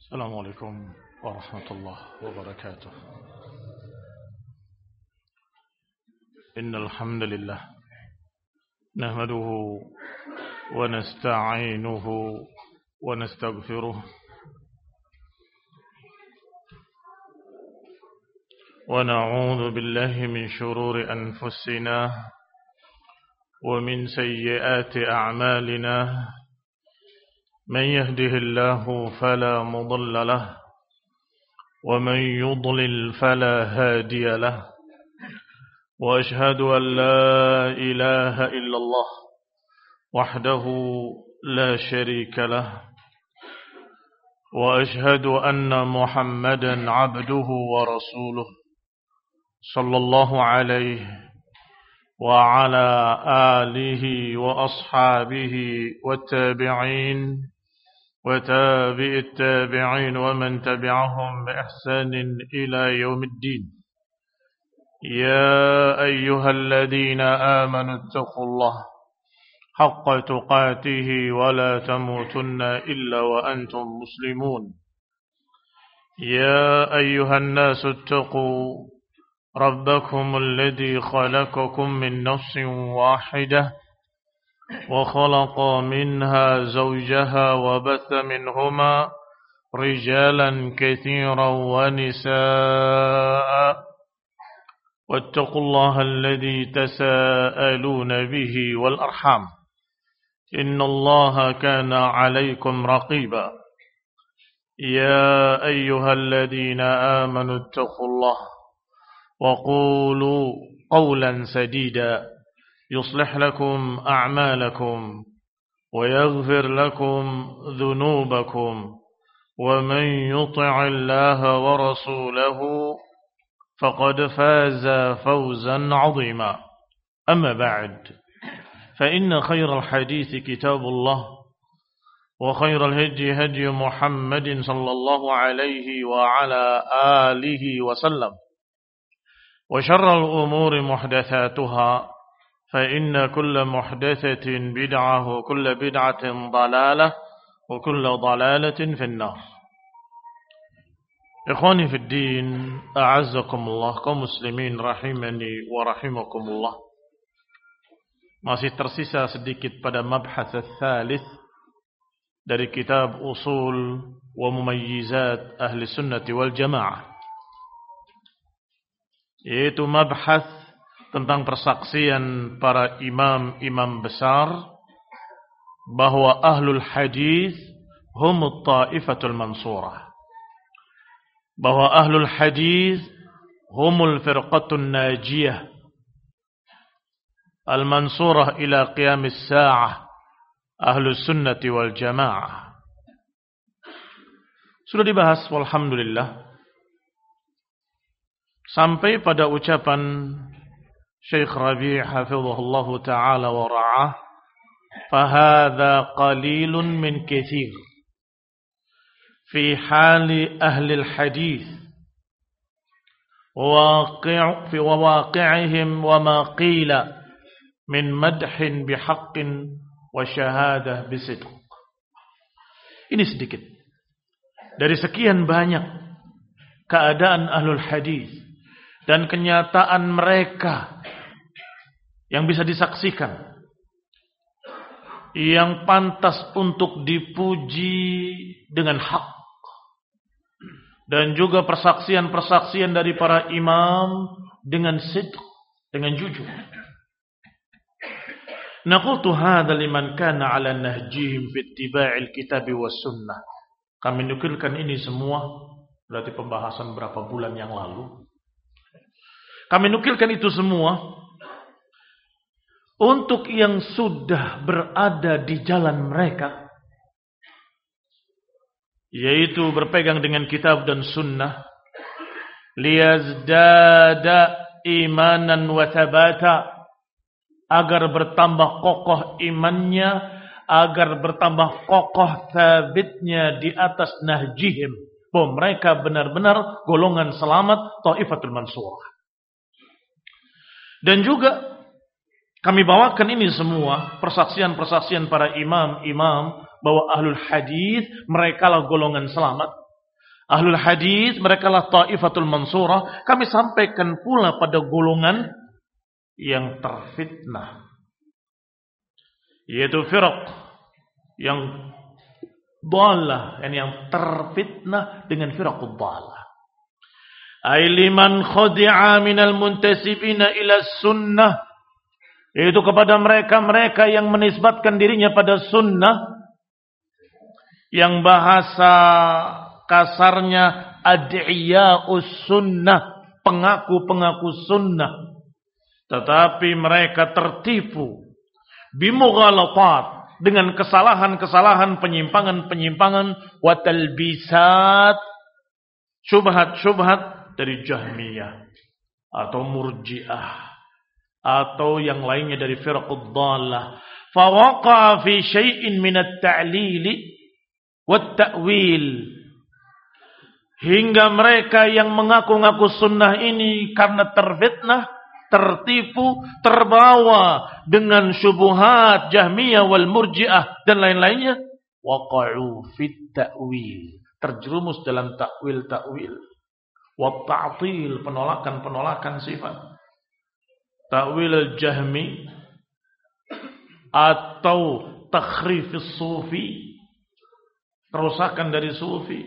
السلام عليكم ورحمة الله وبركاته. إن الحمد لله نحمده ونستعينه ونستغفره ونعوذ بالله من شرور أنفسنا ومن سيئات أعمالنا. من يهده الله فلا مضل له ومن يضلل فلا هادي له، وأشهد أن لا إله إلا الله وحده لا شريك له، وأشهد أن محمدا عبده ورسوله صلى الله عليه وعلى آله وأصحابه والتابعين وتابع التابعين ومن تبعهم بإحسان إلى يوم الدين. يا أيها الذين آمنوا اتقوا الله حق تقاته ولا تموتن إلا وأنتم مسلمون. يا أيها الناس اتقوا ربكم الذي خلقكم من نفس واحدة وخلق منها زوجها وبث منهما رجالا كثيرا ونساء، واتقوا الله الذي تساءلون به والأرحام إن الله كان عليكم رقيبا. يا أيها الذين آمنوا اتقوا الله وقولوا قولا سديدا يصلح لكم أعمالكم ويغفر لكم ذنوبكم، ومن يطع الله ورسوله فقد فاز فوزا عظيما. أما بعد، فإن خير الحديث كتاب الله، وخير الهدي هدي محمد صلى الله عليه وعلى آله وسلم، وشر الأمور محدثاتها، فإن كل محدثة بدعة وكل بدعة ضلالة وكل ضلالة في النار. Ikhwani fi din, a'azzakumullah, kaum muslimin rahimani wa rahimakumullah. Masih tersisa sedikit pada mabhath ats-tsalits dari kitab Usul wa Mumayyizat Ahli Sunnati wal Jamaah, yaitu mabhath tentang persaksian para imam-imam besar bahwa ahlul hadis humut ta'ifatul mansurah, bahwa ahlul hadis humul firqatun najiyah al-mansurah ila qiyamis sa'ah, ahlus sunnati wal jamaah. Sudah dibahas walhamdulillah sampai pada ucapan Syekh Rabi' hafizahullahu ta'ala wa ra'ah, fahadha qalilun min kathir fi hali ahli al-hadith fi waqi'ihim wa ma qila min madhin bihaqqin wa syahadah bisidq. Ini sedikit dari sekian banyak keadaan ahlul hadith dan kenyataan mereka yang bisa disaksikan, yang pantas untuk dipuji dengan hak, dan juga persaksian-persaksian dari para imam dengan sidq, dengan jujur. Naqultu hadha liman kana ala nahjihim fi ittiba'il kitabi was sunnah. Kami nukilkan ini semua, berarti pembahasan berapa bulan yang lalu. Kami nukilkan itu semua untuk yang sudah berada di jalan mereka, yaitu berpegang dengan kitab dan sunnah, liyazdada imanan wa thabata, agar bertambah kokoh imannya, agar bertambah kokoh thabitnya di atas nahjihim, bahwa mereka benar-benar golongan selamat, Thaifatul Mansurah. Dan juga kami bawakan ini semua persaksian-persaksian para imam-imam bahwa ahlul hadis mereka lah golongan selamat. Ahlul hadis mereka lah Taifatul Mansurah. Kami sampaikan pula pada golongan yang terfitnah, yaitu firaq yang dhalah, yang terfitnah dengan firaqud dhalah. Ay liman khadi'a minal muntasibina ila sunnah, yaitu kepada mereka-mereka yang menisbatkan dirinya pada sunnah, yang bahasa kasarnya ad'iya'us sunnah, pengaku-pengaku sunnah, tetapi mereka tertipu bimughalatat, dengan kesalahan-kesalahan, penyimpangan-penyimpangan, wa talbisat, syubhat-syubhat dari Jahmiyah atau Murji'ah atau yang lainnya dari firqud dhalah. Fa waqa'a fi syai'in min at-ta'lil wat ta'wil, hingga mereka yang mengaku-ngaku sunnah ini karena terfitnah, tertipu, terbawa dengan syubhat Jahmiyah wal Murji'ah dan lain-lainnya, waqa'u fit ta'wil, terjerumus dalam takwil-takwil, wa ta'til, penolakan-penolakan sifat. Takwil al-Jahmi atau takhrifis sufi, kerusakan dari sufi,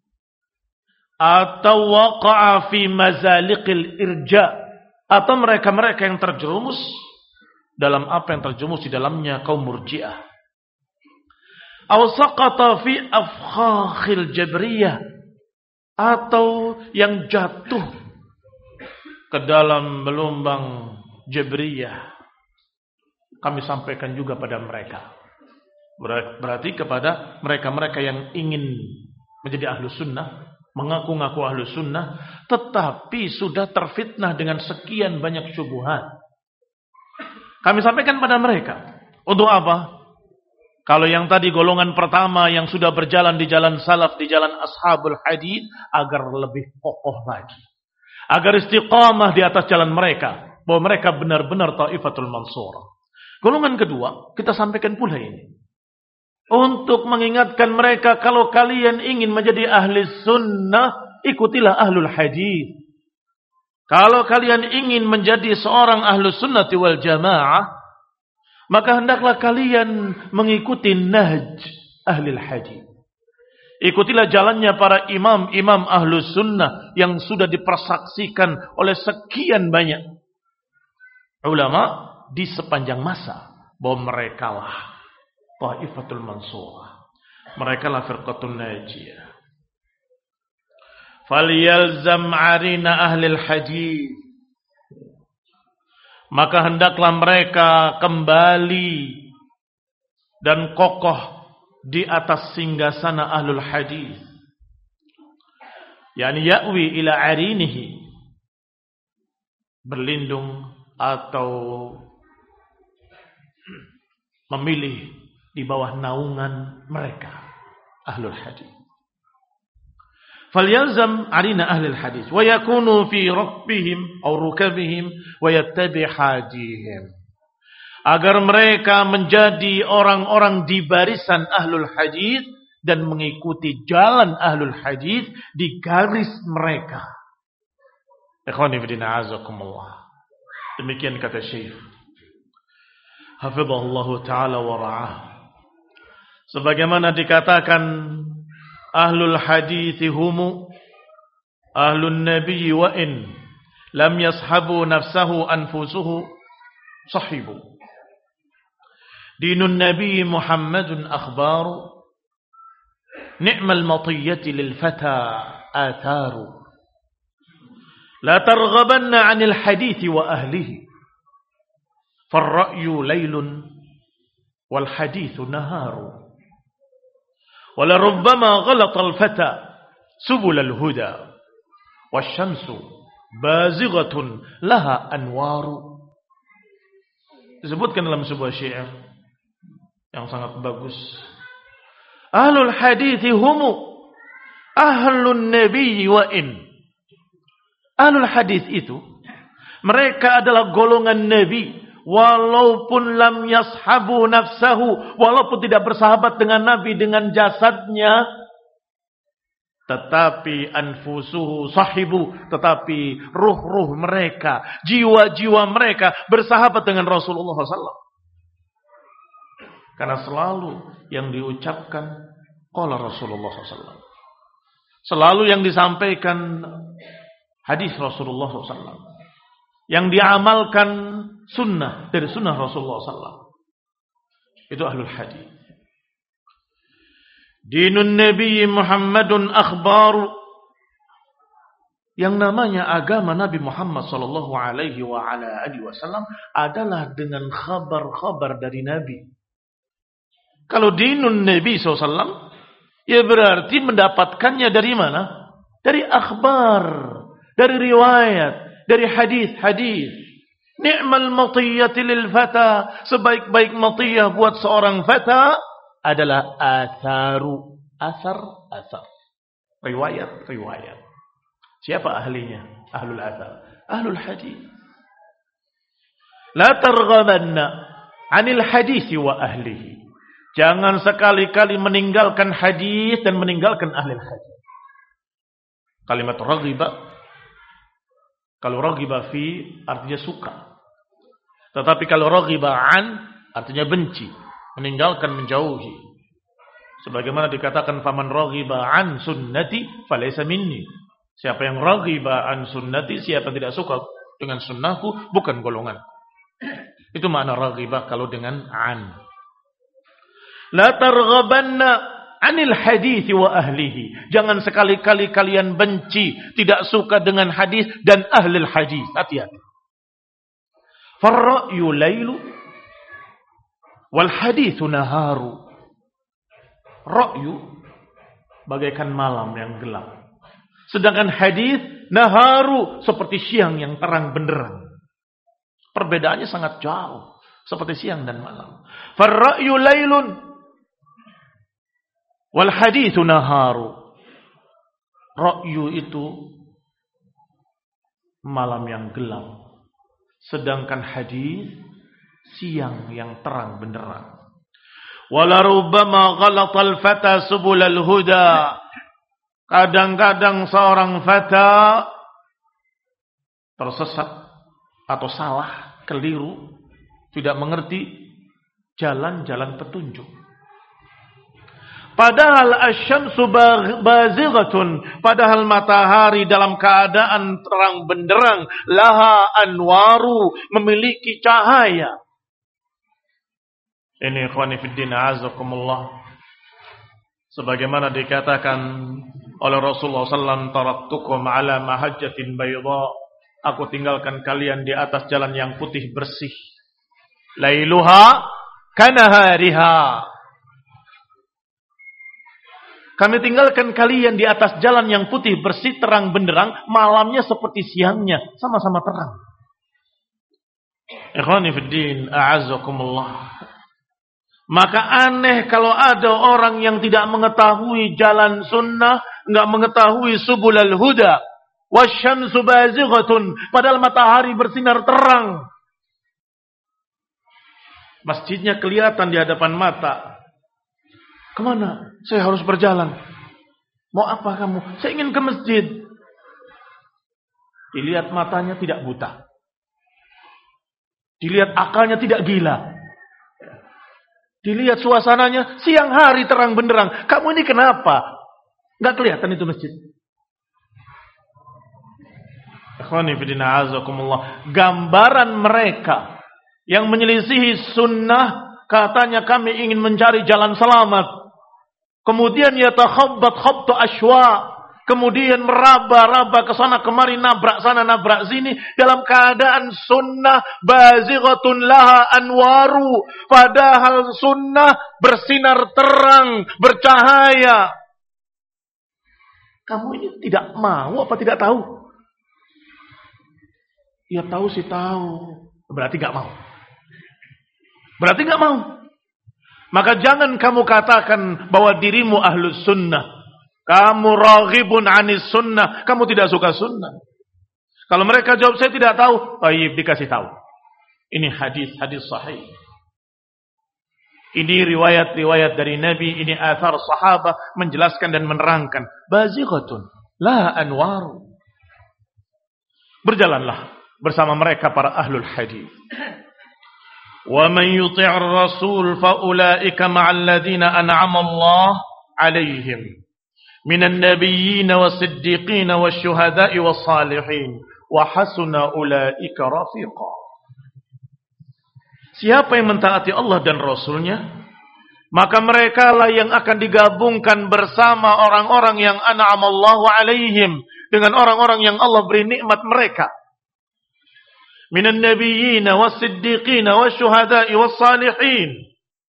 atau waqa'a fi mazaliqil irja, atau mereka-mereka yang terjerumus dalam apa yang terjerumus di dalamnya kaum Murji'ah. Aw saqata fi afkhakhil jabriyah, atau yang jatuh ke dalam gelombang jabriyah. Kami sampaikan juga pada mereka. Berarti kepada mereka-mereka yang ingin menjadi ahlu sunnah, mengaku-ngaku ahlu sunnah, tetapi sudah terfitnah dengan sekian banyak syubhat. Kami sampaikan pada mereka. Untuk apa? Kalau yang tadi golongan pertama yang sudah berjalan di jalan salaf, di jalan ashabul hadith, agar lebih kokoh lagi, agar istiqamah di atas jalan mereka, bahwa mereka benar-benar Taifatul Mansurah. Golongan kedua, kita sampaikan pula ini, untuk mengingatkan mereka, kalau kalian ingin menjadi ahli sunnah, ikutilah ahlul hadith. Kalau kalian ingin menjadi seorang ahlu sunnati wal jamaah, maka hendaklah kalian mengikuti nahj ahli hadith. Ikutilah jalannya para imam-imam ahlu sunnah yang sudah dipersaksikan oleh sekian banyak ulama di sepanjang masa, bahwa mereka lah Taifatul Mansurah, mereka lah firqatun najiyah. Falyalzam arina ahli hadith, maka hendaklah mereka kembali dan kokoh di atas singgasana ahlul hadis, yakni ya'wi ila arinihi, berlindung atau memilih di bawah naungan mereka ahlul hadis. Falyalzam arina ahli hadis wa yakunu fi rabbihim aw rukabihim wa yattabi hadihim, agar mereka menjadi orang-orang di barisan ahlul hadis dan mengikuti jalan ahlul hadis di garis mereka. Ikhwani fillah azakumullah. Demikian kata Syekh hafizahullah taala wa ra'ah. Sebagaimana dikatakan, ahlul hadithi humu ahlun nabi wa in lam yashabu nafsahu anfusuhu sahibu. Dinun nabi Muhammadun akhbaru, ni'mal matiyati lil fata atharu. La targhabanna 'anil hadithi wa ahlihi, farra'yu laylun wal hadithu naharu. ولربما غلط الفتى سبل الهدى والشمس بازغة لها أنوار. Disebutkan dalam sebuah syair yang sangat bagus. Ahlul hadithi humu ahlun nabi wa in. Ahlul hadith itu, mereka adalah golongan nabi, walaupun lam yashabu nafsahu, walaupun tidak bersahabat dengan Nabi dengan jasadnya, Tetapi anfusuhu sahibu, tetapi ruh-ruh mereka, jiwa-jiwa mereka bersahabat dengan Rasulullah SAW. Karena selalu yang diucapkan qala Rasulullah SAW. Selalu yang disampaikan hadis Rasulullah SAW. Yang diamalkan sunnah dari sunnah Rasulullah SAW. Itu ahlul hadis. Dinun Nabi Muhammadun akhbaru. Yang namanya agama Nabi Muhammad sallallahu alaihi wa ala alihi wasallam adalah dengan khabar-khabar dari Nabi. Kalau dinun Nabi SAW, ya berarti mendapatkannya dari mana? Dari akhbar, dari riwayat, dari hadis-hadis. Ni'mal matiyati lil fata, sebaik-baik matiyah buat seorang fata adalah atharu, asar. Riwayat. Siapa ahlinya? Ahlul athar, ahlul hadis. La targhabanna 'anil hadis wa ahlihi. Jangan sekali-kali meninggalkan hadis dan meninggalkan ahli hadis. Kalimat raghiba, kalau raghiba fi artinya suka. Tetapi kalau raghiba an artinya benci, meninggalkan, menjauhi. Sebagaimana dikatakan faman raghiba an sunnati falaysa minni. Siapa yang raghiba an sunnati, siapa tidak suka dengan sunnahku, bukan golongan. Itu makna raghiba kalau dengan an. La targhabanna 'anil hadis wa ahlihi. Jangan sekali-kali kalian benci, tidak suka dengan hadis dan ahli hadis. Hati-hati. Farra'yu lailu wal hadithu naharu. Ra'yu bagaikan malam yang gelap. Sedangkan hadis naharu seperti siang yang terang benderang. Perbedaannya sangat jauh, seperti siang dan malam. Farra'yu lailun wal hadithu naharu. Ra'yu itu malam yang gelap. Sedangkan hadis siang yang terang benderang. Wala rubbama ghalatal fata subulal huda. Kadang-kadang seorang fata tersesat atau salah, keliru, tidak mengerti jalan-jalan petunjuk. Padahal asyamsu bazighatun, padahal matahari dalam keadaan terang benderang, laha anwaru, memiliki cahaya. Ini ikhwani fiddin a'azakumullah. Sebagaimana dikatakan oleh Rasulullah SAW, taraktukum ala mahajjatin bayda. Aku tinggalkan kalian di atas jalan yang putih bersih. Lailuha kanahariha. Kami tinggalkan kalian di atas jalan yang putih bersih, terang benderang. Malamnya seperti siangnya, sama-sama terang. Ikhwani fiddin a'azakumullah. Maka aneh kalau ada orang yang tidak mengetahui jalan sunnah, enggak mengetahui subulal huda, wasyamsu bazighatun, padahal matahari bersinar terang. Masjidnya kelihatan di hadapan mata. Kemana? Saya harus berjalan. Mau apa kamu? Saya ingin ke masjid. Dilihat matanya tidak buta. Dilihat akalnya tidak gila. Dilihat suasananya siang hari terang benderang. Kamu ini kenapa? Enggak kelihatan itu masjid. Ikhwani fillah azakumullah. Gambaran mereka yang menyelisihi sunnah, katanya kami ingin mencari jalan selamat. Kemudian yatakhabbat khabtu ashwa. Kemudian meraba-raba ke sana kemari, nabrak sana nabrak sini, dalam keadaan sunnah bazighatun laha anwaru, padahal sunnah bersinar terang, bercahaya. Kamu ini tidak mau apa tidak tahu? Ya tahu sih tahu, berarti enggak mau. Berarti enggak mau. Maka jangan kamu katakan bahwa dirimu ahlus sunnah. Kamu raghibun anis sunnah. Kamu tidak suka sunnah. Kalau mereka jawab saya tidak tahu, baik, dikasih tahu. Ini hadis sahih. Ini riwayat-riwayat dari Nabi, ini athar sahabat menjelaskan dan menerangkan. Bazighatun la anwaru. Berjalanlah bersama mereka para ahlul hadis. Wa man yuti'ir rasul fa ulaika ma'al ladzina an'ama Allah 'alaihim minan nabiyyin was-siddiqin wasyuhada'i was-salihin wa hasuna ulaika rafiqa. Siapa yang mentaati Allah dan Rasulnya, maka mereka lah yang akan digabungkan bersama orang-orang yang an'amallahu alaihim, dengan orang-orang yang Allah beri nikmat mereka. Minan nabiyyin was-siddiqin wasyuhada'i was-salihin.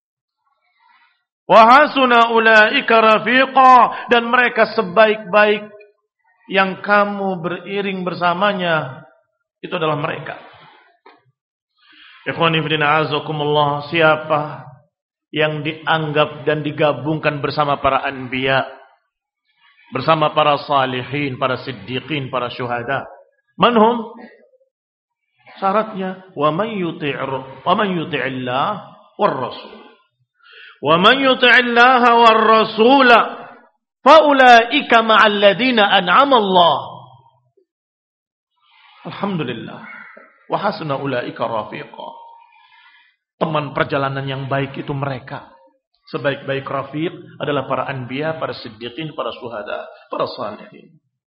Wa hasuna ulaika rafiqa, dan mereka sebaik-baik yang kamu beriring bersamanya itu adalah mereka. Ikhwani fillah azakumullah, siapa yang dianggap dan digabungkan bersama para anbiya, bersama para salihin, para siddiqin, para syuhada. Manhum? Syaratnya wa man yuti'illah war rasul. Wa man yuti'illah war rasul fa ulaika ma'al ladzina an'ama Allah. Alhamdulillah. Wa hasuna ulaika rafiqa. Teman perjalanan yang baik itu mereka. Sebaik-baik rafiq adalah para anbiya, para siddiqin, para syuhada, para salihin.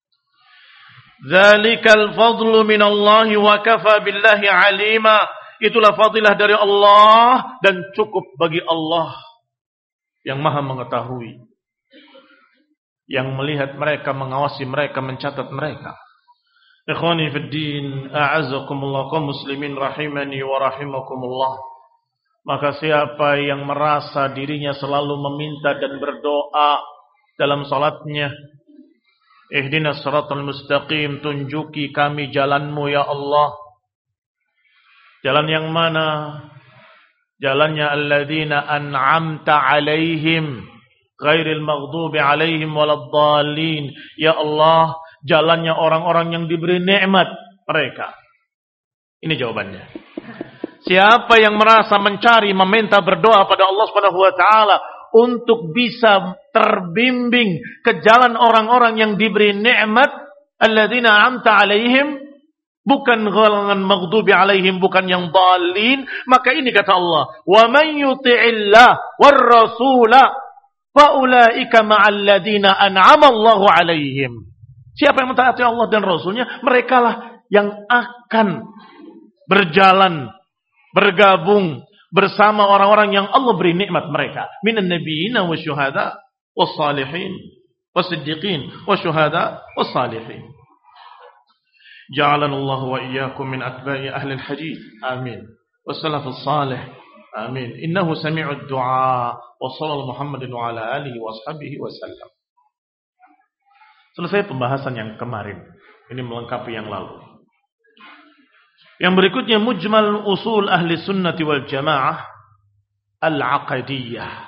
Dzalikal fadlu minallahi wa kafa billahi alima. Itulah fadilah dari Allah dan cukup bagi Allah yang Maha mengetahui, yang melihat mereka, mengawasi mereka, mencatat mereka. Ikhwani fid din, a'azzakumullah, kaum muslimin rahimani wa rahimakumullah. Maka siapa yang merasa dirinya selalu meminta dan berdoa dalam salatnya, ihdinas siratal mustaqim, tunjuki kami jalanmu ya Allah. Jalan yang mana? Jalannya alladzina an'amta alaihim ghairil maghdubi alaihim waladdallin. Ya Allah, jalannya orang-orang yang diberi nikmat mereka. Ini jawabannya. Siapa yang merasa mencari, meminta, berdoa pada Allah Subhanahu wa taala untuk bisa terbimbing ke jalan orang-orang yang diberi nikmat, alladzina an'amta alaihim, bukan ghalangan maghdubi alaihim, bukan yang dhalin, maka ini kata Allah, wa man yuti'illah war rasula fa ulaika ma'al ladzina an'ama Allahu alaihim. Siapa yang mentaati Allah dan Rasulnya, merekalah yang akan berjalan, bergabung bersama orang-orang yang Allah beri nikmat mereka. Minan nabiyyin wasyuhada wassalihin wasiddiqin wasyuhada wassalihin. Ja'alana Allah wa iyyakum min atba'i ahli al-hadith. Amin. Wassalafus salih. Amin. Innahu sami'ud du'a. Wa sallallahu Muhammadin wa ala alihi wa ashabihi wa sallam. Selesai pembahasan yang kemarin. Ini melengkapi yang lalu. Yang berikutnya mujmal usul ahli sunnati wal jamaah al-aqadiyah.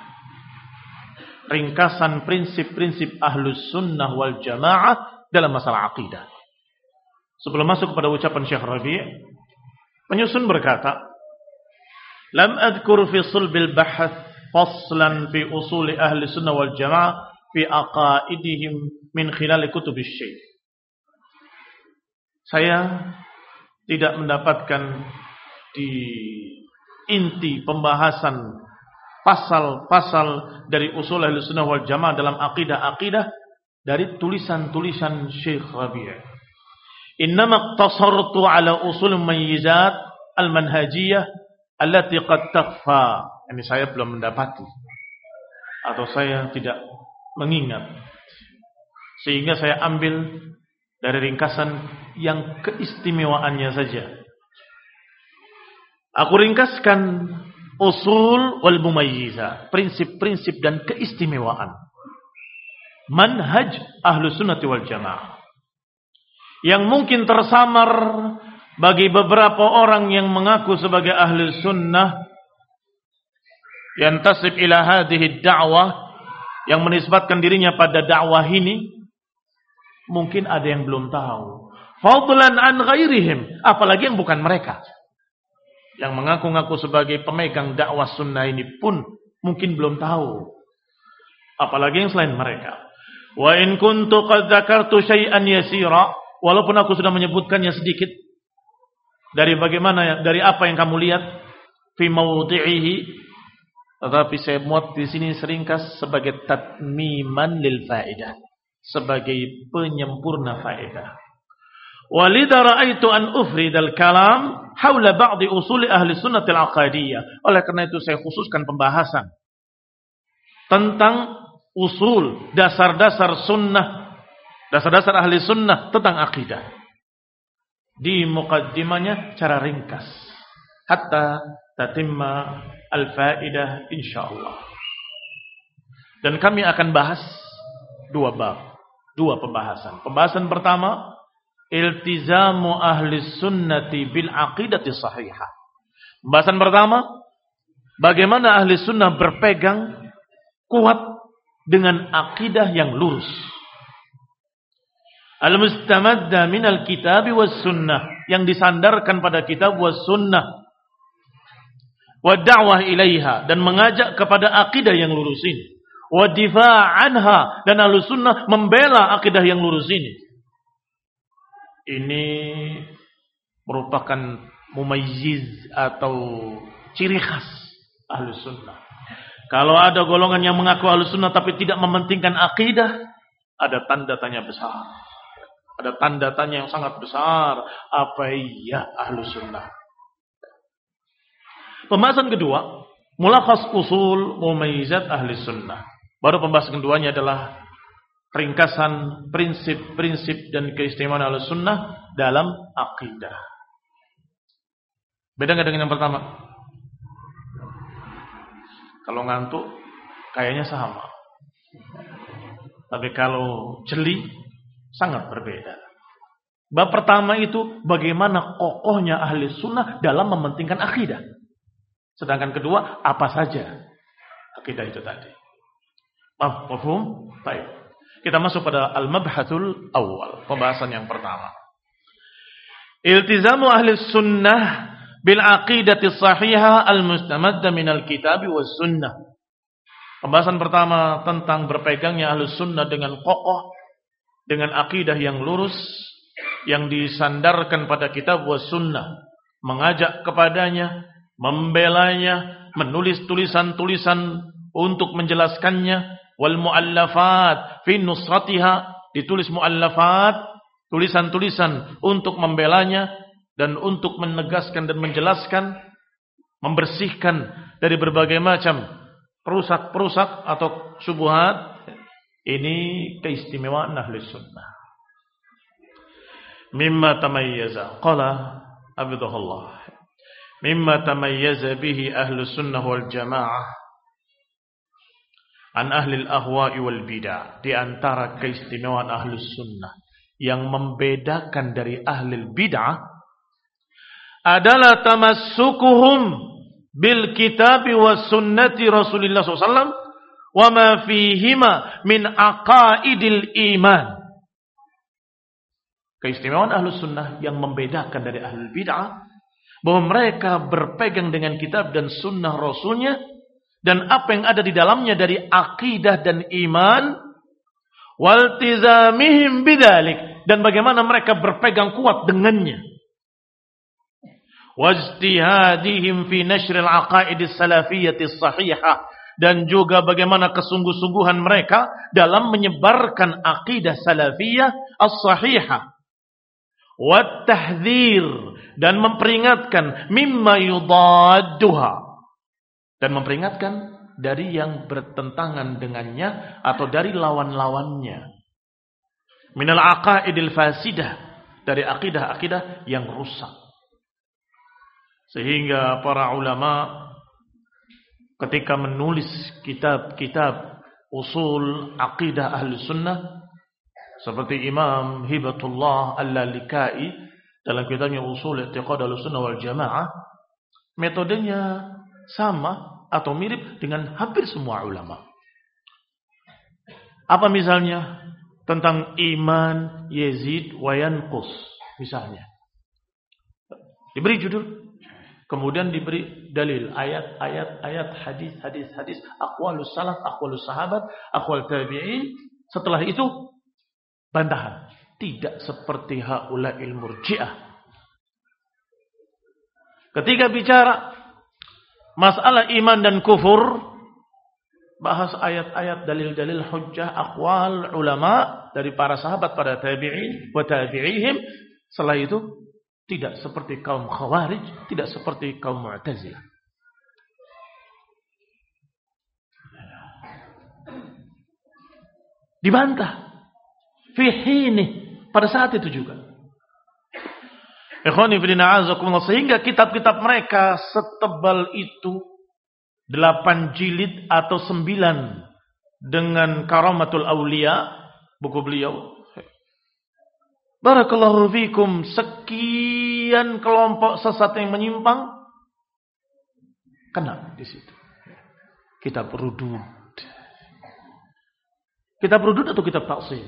Ringkasan prinsip-prinsip ahli sunnah wal jamaah dalam masalah akidah. Sebelum masuk kepada ucapan Syekh Rabi', penyusun berkata, lam adhkur fi sulbil bahath faslan fi usuli ahli sunnah wal jamaah fi aqaidihim min khilal kutubis syekh. Saya tidak mendapatkan di inti pembahasan pasal-pasal dari usul ahli sunnah wal jamaah dalam akidah-akidah dari tulisan-tulisan Syekh Rabi'. Innama iqtasartu ala usul mumayyizat al-manhajiyah allati qad takhfa. Ini saya belum mendapati atau saya tidak mengingat, sehingga saya ambil dari ringkasan yang keistimewaannya saja. Aku ringkaskan usul wal mumayyizat, prinsip-prinsip dan keistimewaan manhaj ahlu sunnati wal jamaah yang mungkin tersamar bagi beberapa orang yang mengaku sebagai ahli sunnah, yantasib ila hadhihi da'wah, yang menisbatkan dirinya pada dakwah ini, mungkin ada yang belum tahu. Fadlan an ghairihim, apalagi yang bukan mereka. Yang mengaku-ngaku sebagai pemegang dakwah sunnah ini pun mungkin belum tahu. Apalagi yang selain mereka. Wa in kuntu qad dzakartu syai'an yasira, walaupun aku sudah menyebutkannya sedikit dari apa yang kamu lihat fi mawdhi'ihi, tetapi saya muat di sini seringkas sebagai tatmiman lil faedah, sebagai penyempurna faedah. Walidha ra'aitu an ufridal kalam haula ba'di usuli ahli sunnatil aqadiyah. Oleh karena itu saya khususkan pembahasan tentang usul, dasar-dasar sunnah, dasar-dasar ahli sunnah tentang akidah. Di muqaddimahnya cara ringkas hatta tatimma al-faidah insyaallah. Dan kami akan bahas dua bab, dua pembahasan. Pembahasan pertama, iltizamu ahli sunnati bil aqidati sahihah. Pembahasan pertama, bagaimana ahli sunnah berpegang kuat dengan akidah yang lurus. Al-mustamadda minal kitab was sunnah, yang disandarkan pada kitab was sunnah. Wa da'wah ilaiha, dan mengajak kepada akidah yang lurus ini. Wa difa' anha, dan ahli sunnah membela akidah yang lurus ini. Ini merupakan mumayyiz atau ciri khas ahli sunnah. Kalau ada golongan yang mengaku ahli sunnah tapi tidak mementingkan akidah, ada tanda tanya besar. Ada tanda tanya yang sangat besar. Apa iya ahli sunnah? Pembahasan kedua, mulakhas usul mumayyizat ahli sunnah. Baru pembahasan keduanya adalah ringkasan prinsip-prinsip dan keistimewaan ahli sunnah dalam akidah. Beda nggak dengan yang pertama? Kalau ngantuk, kayaknya sama. Tapi kalau jeli, sangat berbeda. Bab pertama itu bagaimana kokohnya ahli sunnah dalam mementingkan akidah. Sedangkan kedua, apa saja akidah itu tadi. Mafhum? Baik. Kita masuk pada al-mabhatul awal, pembahasan yang pertama. Iltizamu ahli sunnah bil aqidati sahihah al-mustamadda minal kitabi was sunnah. Pembahasan pertama tentang berpegangnya ahli sunnah dengan kokoh, dengan akidah yang lurus, yang disandarkan pada kitab was sunnah. Mengajak kepadanya, membelanya, menulis tulisan-tulisan untuk menjelaskannya. Wal mu'allafat fi nusratiha, ditulis mu'allafat, tulisan-tulisan untuk membelanya dan untuk menegaskan dan menjelaskan, membersihkan dari berbagai macam perusak-perusak atau syubhat. Ini keistimewaan ahli sunnah. Mimma tamayyaza, qala abdullah, mimma tamayyaza bihi ahli sunnah wal jamaah an ahli al-ahwa'i wal bid'ah. Di antara keistimewaan ahli sunnah yang membedakan dari ahli bid'ah adalah tamassukuhum bil kitabi was sunnati Rasulullah SAW wa ma fihima min aqaidil iman. Keistimewaan ahli sunnah yang membedakan dari ahli bid'ah bahwa mereka berpegang dengan kitab dan sunnah Rasulnya dan apa yang ada di dalamnya dari akidah dan iman, waltizamihim bidzalik, dan bagaimana mereka berpegang kuat dengannya, wajtihadihim fi nashr al-aqaid as-salafiyyah as-sahihah, dan juga bagaimana kesungguh-sungguhan mereka dalam menyebarkan akidah salafiyah as-sahihah, wat tahdhir, dan memperingatkan mimma yudadduha, dan memperingatkan dari yang bertentangan dengannya atau dari lawan-lawannya. Minal aqaidil fasidah, dari akidah-akidah yang rusak. Sehingga para ulama ketika menulis kitab-kitab usul akidah ahli sunnah, seperti Imam Hibatullah Al-Lalikai dalam kitabnya Usul I'tiqad Ahlussunnah wal Jamaah, metodenya sama atau mirip dengan hampir semua ulama. Apa misalnya? Tentang iman yazid wa yanqus misalnya. Diberi judul, Kemudian diberi dalil, ayat, hadis, aqwalus salaf, aqwalus sahabat, aqwal tabi'in. Setelah itu bantahan. Tidak seperti haula'il murji'ah. Ketika bicara masalah iman dan kufur, bahas ayat-ayat, dalil-dalil, hujjah, aqwal ulama dari para sahabat, para tabi'in wa tabi'ihim. Setelah itu tidak seperti kaum Khawarij, tidak seperti kaum Mu'tazilah. Dibantah. Fi hini, pada saat itu juga. Ikhwani fillah a'azakumullah, sehingga kitab-kitab mereka setebal itu, 8 jilid atau 9 dengan Karamatul Aulia, buku beliau. Barakallahu fikum, sekian kelompok sesat yang menyimpang kena di situ. Kitab rudud. Kitab rudud atau kitab taksil?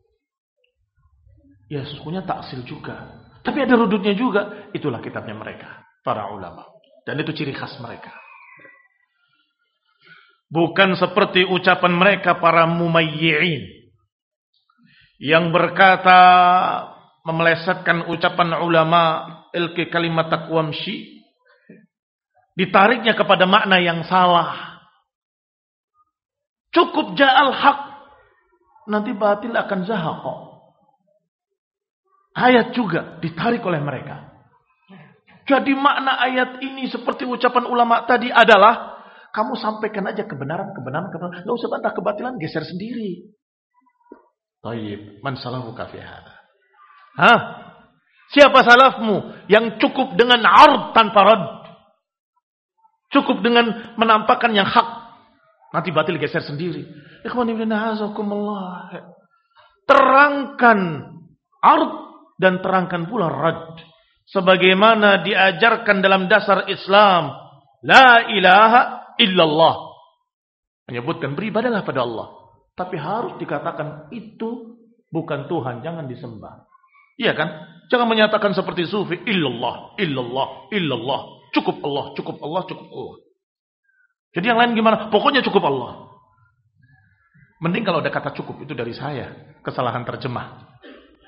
Ya sesungguhnya taksil juga. Tapi ada rududnya juga. Itulah kitabnya mereka, para ulama. Dan itu ciri khas mereka. Bukan seperti ucapan mereka para mumayyi'in yang berkata, memelesetkan ucapan ulama ilki kalimat taqwamshi, ditariknya kepada makna yang salah. Cukup ja'al haq, nanti batil akan zahaqa. Ayat juga ditarik oleh mereka. Jadi makna ayat ini seperti ucapan ulama tadi adalah, kamu sampaikan aja kebenaran. Gak usah bantah kebatilan, geser sendiri. Tayyib, man salafuka fi hadha? Siapa salafmu yang cukup dengan ard tanpa rad? Cukup dengan menampakkan yang hak, nanti batil geser sendiri. Ikhwani fillah azakumullah. Terangkan ard dan terangkan pula rad. Sebagaimana diajarkan dalam dasar Islam, la ilaha illallah. Menyebutkan beribadahlah pada Allah. Tapi harus dikatakan itu bukan Tuhan, jangan disembah. Iya kan? Jangan menyatakan seperti sufi, illallah. Cukup Allah. Jadi yang lain gimana? Pokoknya cukup Allah. Mending kalau ada kata cukup, itu dari saya. Kesalahan terjemah.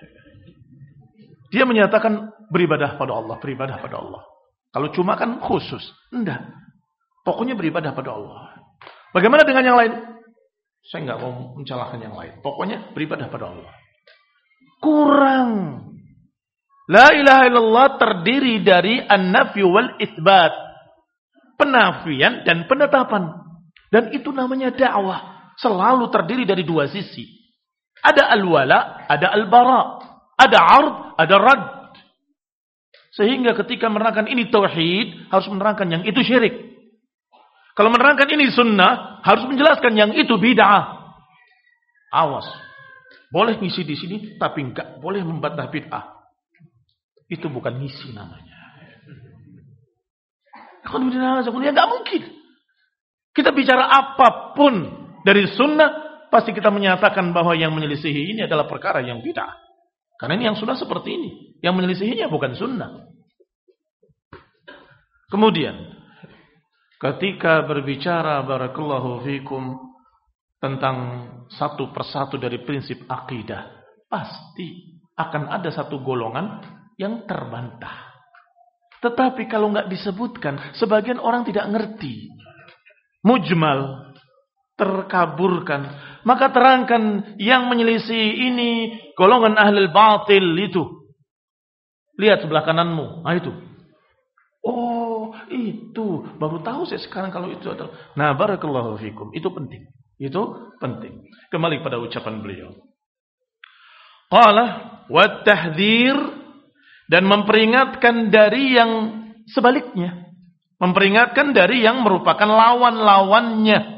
Dia menyatakan beribadah pada Allah. Kalau cuma kan khusus. Enggak. Pokoknya beribadah pada Allah. Bagaimana dengan yang lain? Saya nggak mau mencalahkan yang lain. Pokoknya beribadah pada Allah. Kurang. La ilaha illallah terdiri dari an-nafyu wal itsbat. Penafian dan penetapan. Dan itu namanya dakwah. Selalu terdiri dari dua sisi. Ada al-wala, ada al-bara. Ada ard, ada rad. Sehingga ketika menerangkan ini tauhid, harus menerangkan yang itu syirik. Kalau menerangkan ini sunnah, harus menjelaskan yang itu bid'ah. Awas. Boleh ngisi di sini, tapi enggak boleh membantah bid'ah. Itu bukan ngisi namanya. Ya enggak mungkin. Kita bicara apapun dari sunnah, pasti kita menyatakan bahwa yang menyelisihi ini adalah perkara yang bid'ah. Karena ini yang sunnah seperti ini. Yang menyelisihinya bukan sunnah. Kemudian, ketika berbicara barakallahu fikum tentang satu persatu dari prinsip akidah, pasti akan ada satu golongan yang terbantah. Tetapi kalau nggak disebutkan, sebagian orang tidak ngerti. Mujmal, terkaburkan. Maka terangkan yang menyelisih ini golongan ahlul batil itu. Lihat sebelah kananmu. Itu. Oh, itu. Baru tahu saya sekarang kalau itu adalah. Nah, barakallahu fikum. Itu penting. Kembali pada ucapan beliau. Qala wat tahdhir, dan memperingatkan dari yang sebaliknya. Memperingatkan dari yang merupakan lawan-lawannya.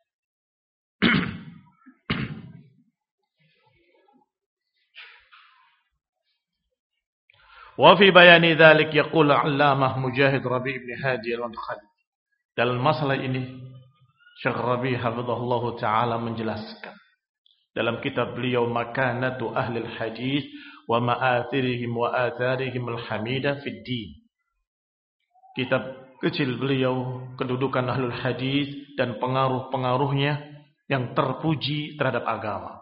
Wa fi bayani dzalik yaqul 'Allamah Mujahid Rabi' bin Hadi al-Madkhali. Dalam masalah ini Syekh Rabi' hafizahullah taala menjelaskan dalam kitab beliau Makanatu Ahli al-Hadits wa Ma'athirihim wa Atharihim al-Hamidah fi ad-Din. kitab kecil beliau, kedudukan ahlul hadis dan pengaruh-pengaruhnya yang terpuji terhadap agama.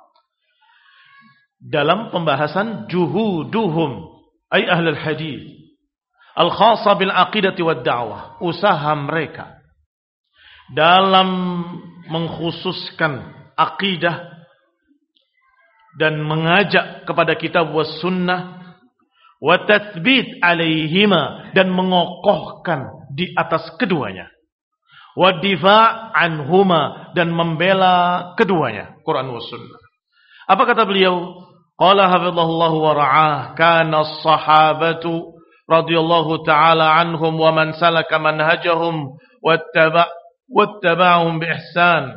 Dalam pembahasan juhuduhum ay ahlul hadis al-khassa bil aqidati wad da'wah, usaha mereka dalam mengkhususkan akidah dan mengajak kepada kitab was sunnah, wa tathbit alaihima, dan mengokohkan di atas keduanya, wa difa' anhuma, dan membela keduanya, Quran was sunnah. Apa kata beliau? Qala hafizahullah wa ra'ah, kana as-sahabatu radhiyallahu ta'ala anhum wa man salaka manhajahum wattaba'ahum bi ihsan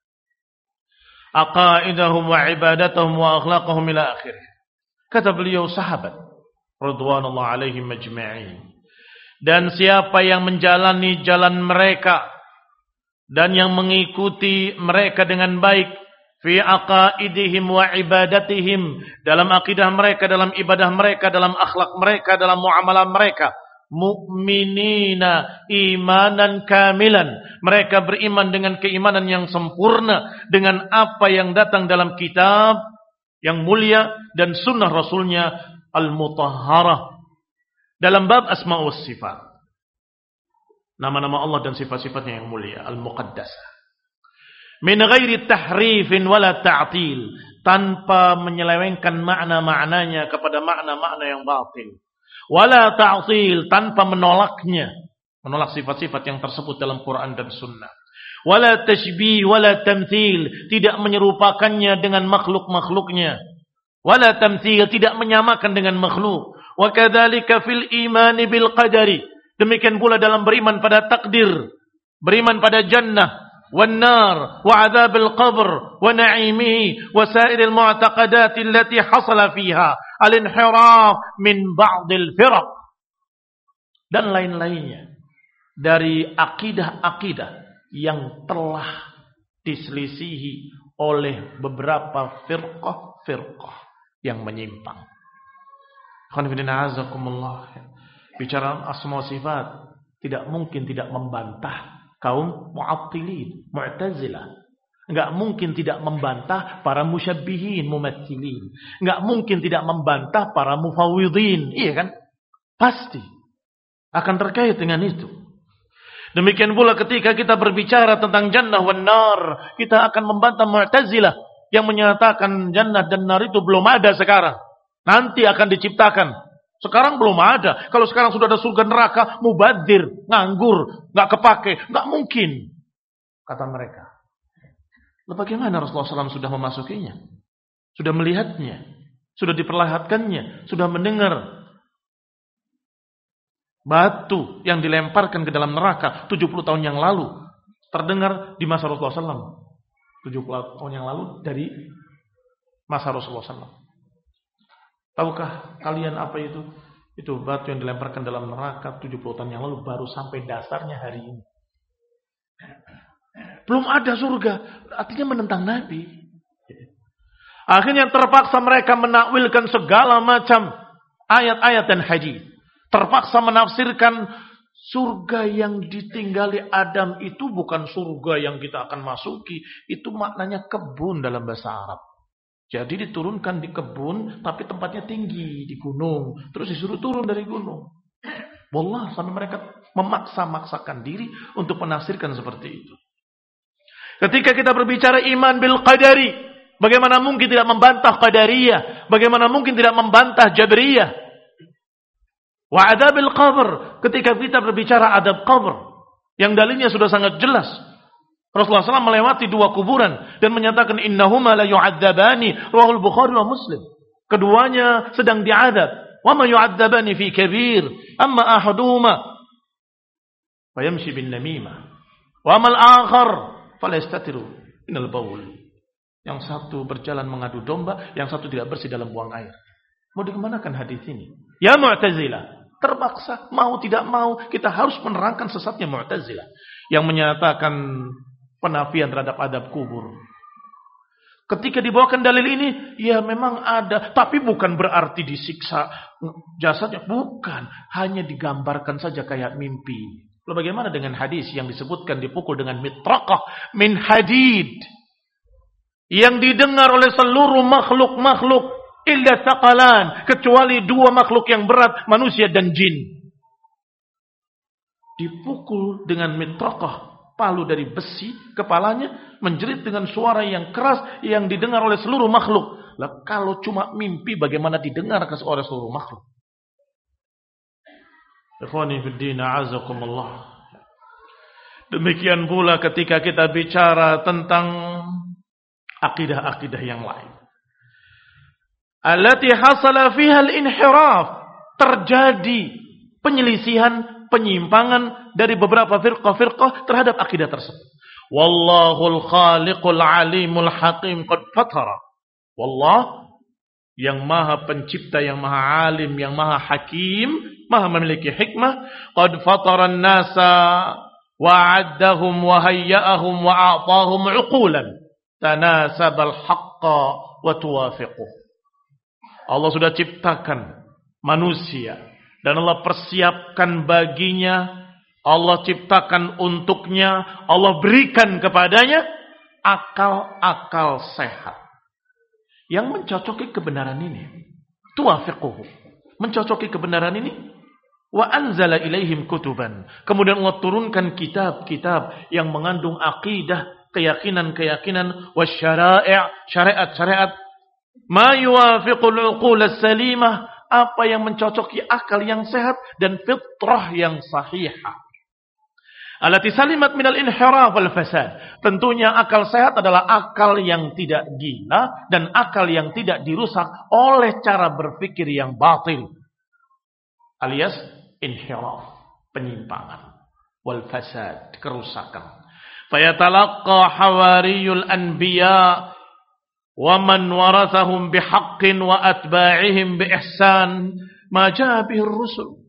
aqaidahum wa ibadatahum wa akhlaqahum ila akhirih. Kata beliau, sahabat radhiyallahu alaihim majma'in, dan siapa yang menjalani jalan mereka dan yang mengikuti mereka dengan baik fi aqaidihim wa ibadatihim, dalam akidah mereka, dalam ibadah mereka, dalam akhlak mereka, dalam muamalah mereka, mu'minina imanan kamilan, mereka beriman dengan keimanan yang sempurna dengan apa yang datang dalam kitab yang mulia dan sunnah rasulnya al-mutahharah, dalam bab asma wa sifat, nama-nama Allah dan sifat-sifatnya yang mulia, al-muqaddasah, min ghairi tahrifin wala ta'til, tanpa menyelewengkan makna-maknanya kepada makna-makna yang batil, wala ta'til, tanpa menolaknya, menolak sifat-sifat yang tersebut dalam Quran dan sunnah, wala tashbih wala tamthil, tidak menyerupakannya dengan makhluk-makhluknya, wala tamthil, tidak menyamakan dengan makhluk, wa kadzalika fil imani bil qadari, demikian pula dalam beriman pada takdir, beriman pada jannah والنار وعذاب القبر ونعيمه وسائر المعتقدات التي حصل فيها الانحراف من بعض الفرق, dan lain-lainnya dari akidah-akidah yang telah diselisihi oleh beberapa firqah yang menyimpang. Bicara asma sifat tidak mungkin tidak membantah kaum mu'attilin, mu'tazilah. Enggak mungkin tidak membantah para musyabbihin, mumatsilin. Enggak mungkin tidak membantah para mufawwidin. Iya kan? Pasti akan terkait dengan itu. Demikian pula ketika kita berbicara tentang jannah wan nar, kita akan membantah mu'tazilah yang menyatakan jannah dan nar itu belum ada sekarang. Nanti akan diciptakan. Sekarang belum ada. Kalau sekarang sudah ada surga neraka, mubadzir, nganggur, nggak kepake, nggak mungkin, kata mereka. Lalu bagaimana Rasulullah SAW sudah memasukinya, sudah melihatnya, sudah diperlihatkannya, sudah mendengar batu yang dilemparkan ke dalam neraka 70 tahun yang lalu, terdengar di masa Rasulullah SAW. 70 tahun yang lalu dari masa Rasulullah SAW. Tahukah kalian apa itu? Itu batu yang dilemparkan dalam neraka 70 tahun yang lalu baru sampai dasarnya hari ini. Belum ada surga, artinya menentang Nabi. Akhirnya terpaksa mereka menakwilkan segala macam ayat-ayat dan hadis. Terpaksa menafsirkan surga yang ditinggali Adam itu bukan surga yang kita akan masuki. Itu maknanya kebun dalam bahasa Arab. Jadi diturunkan di kebun, tapi tempatnya tinggi, di gunung. Terus disuruh turun dari gunung. Wallah, sampai mereka memaksa-maksakan diri untuk menafsirkan seperti itu. Ketika kita berbicara iman bil qadari, bagaimana mungkin tidak membantah qadariyah? Bagaimana mungkin tidak membantah jabriyah? Wa adabil qabr, ketika kita berbicara adab qabr, yang dalilnya sudah sangat jelas. Rasulullah SAW melewati 2 kuburan dan menyatakan innahuma la yu'adzabani, rawahul Bukhari wa Muslim. Keduanya sedang diadab. Wa ma yu'adzabani fi kabir, amma ahaduhuma fayamshi bin namimah, wa amal akhar fala yastatiru minal baul. Yang satu berjalan mengadu domba, yang satu tidak bersih dalam buang air. Mau dikemanakan hadis ini? Ya Mu'tazilah, terpaksa mau tidak mau kita harus menerangkan sesatnya Mu'tazilah yang menyatakan penafian terhadap adab kubur. Ketika dibawakan dalil ini, ya memang ada, tapi bukan berarti disiksa jasadnya, bukan, hanya digambarkan saja kayak mimpi. Lalu bagaimana dengan hadis yang disebutkan dipukul dengan mitraqah min hadid, yang didengar oleh seluruh makhluk-makhluk illa tsaqalan, kecuali dua makhluk yang berat, manusia dan jin. Dipukul dengan mitraqah, palu dari besi, kepalanya menjerit dengan suara yang keras yang didengar oleh seluruh makhluk. Lah kalau cuma mimpi, bagaimana didengar oleh seluruh makhluk? Ikhwani fid din, a'azakumullah. Demikian pula ketika kita bicara tentang akidah-akidah yang lain. Allati hasala fiha al-inhiraf, terjadi penyelisihan, penyimpangan dari beberapa firqah-firqah terhadap akidah tersebut. Wallahul khaliqul alimul hakim qad fatara. Wallah yang maha pencipta, yang maha alim, yang maha hakim, maha memiliki hikmah. Qad fataran nasa wa'addahum wa hayya'ahum wa a'tahum 'uqulan tanasabal haqqa wa tuwafiquh. Allah sudah ciptakan manusia dan Allah persiapkan baginya, Allah ciptakan untuknya, Allah berikan kepadanya akal-akal sehat yang mencocoki kebenaran ini. Tuwafiquh, mencocoki kebenaran ini. Wa anzala ilaihim kutuban, kemudian Allah turunkan kitab-kitab yang mengandung akidah, keyakinan-keyakinan, wasyara'i', syariat-syariat, ma yuwafiqul 'uqul as-salimah, apa yang mencocoki akal yang sehat dan fitrah yang sahihah. Allati salimat minal inhiraf wal fasad. Tentunya akal sehat adalah akal yang tidak gila dan akal yang tidak dirusak oleh cara berpikir yang batil, alias inhiraf, penyimpangan, wal fasad, kerusakan. Fayatalaqqa hawariyul anbiya wa man warathahum bihaqqin wa atba'ihim bi ihsan ma jaa bihir rusul.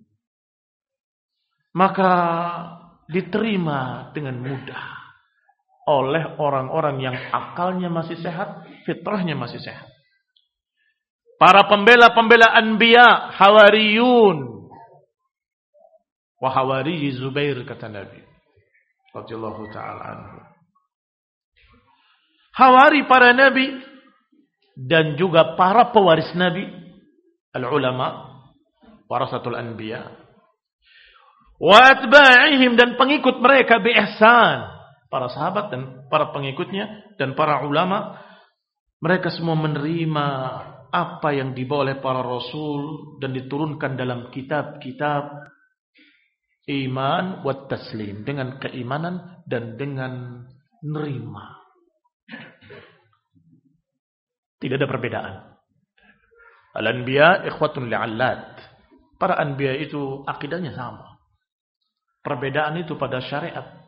Maka diterima dengan mudah oleh orang-orang yang akalnya masih sehat, fitrahnya masih sehat. Para pembela-pembela anbiya, hawariyun. Wa hawari Zubair, kata Nabi radhiyallahu ta'ala anhu. Hawari para nabi dan juga para pewaris nabi, al-ulama, warasatul anbiya, wa atba'ihim, dan pengikut mereka bi ihsan, para sahabat dan para pengikutnya dan para ulama, mereka semua menerima apa yang dibawa oleh para rasul dan diturunkan dalam kitab-kitab, iman wa taslim, dengan keimanan dan dengan nerima. Tidak ada perbedaan. Al-anbiya ikhwatun li'allat. Para anbiya itu akidahnya sama. Perbedaan itu pada syariat.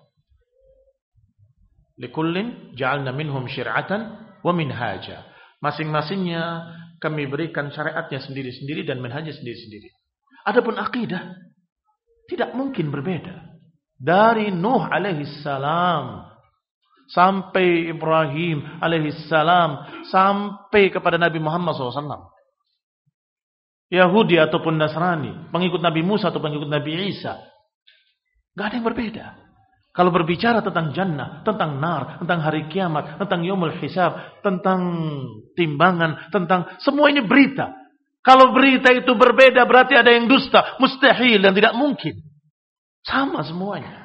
Likullin ja'alna minhum syir'atan wa minhaja. Masing-masingnya kami berikan syariatnya sendiri-sendiri dan manhajnya sendiri-sendiri. Adapun akidah tidak mungkin berbeda. Dari Nuh alaihissalam sampai Ibrahim alaihissalam sampai kepada Nabi Muhammad SAW. Yahudi ataupun Nasrani, pengikut Nabi Musa atau pengikut Nabi Isa, gak ada yang berbeda. Kalau berbicara tentang jannah, tentang nar, tentang hari kiamat, tentang yaumul hisab, tentang timbangan, tentang semua ini berita. Kalau berita itu berbeda berarti ada yang dusta, mustahil dan tidak mungkin. Sama semuanya.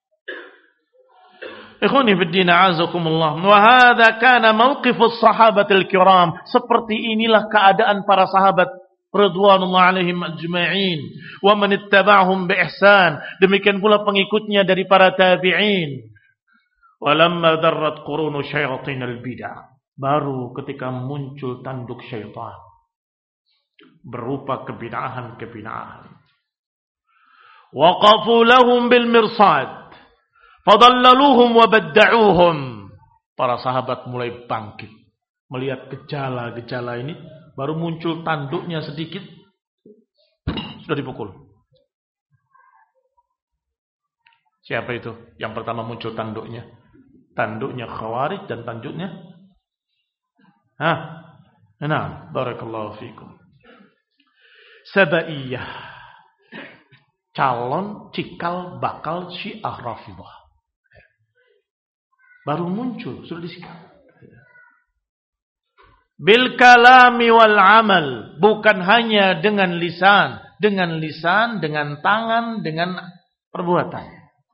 Ikhwani fid din, a'azakumullah. Wa hadza kana mauqifus sahabatil kiram. Seperti inilah keadaan para sahabat radhiyallahu alaihim ajma'in wa man ittaba'ahum bi ihsan. Demikian pula pengikutnya dari para tabi'in. Walamma darrat qurunu syayatinal bid'ah. Baru ketika muncul tanduk syaitan berupa kebid'ahan-kebid'ahan. Waqafu lahum bil mirsad fadallaluhum wa badda'uhum. Para sahabat mulai bangkit melihat gejala-gejala ini, baru muncul tanduknya sedikit sudah dipukul. Siapa itu yang pertama muncul tanduknya? Tanduknya Khawarij dan tanduknya Nah, barakallahu fikum. Sabaiyah, calon cikal bakal Syiah Rafidhah. Baru muncul, sudah disikap. Bil kalami wal amal, bukan hanya dengan lisan, dengan tangan, dengan perbuatan.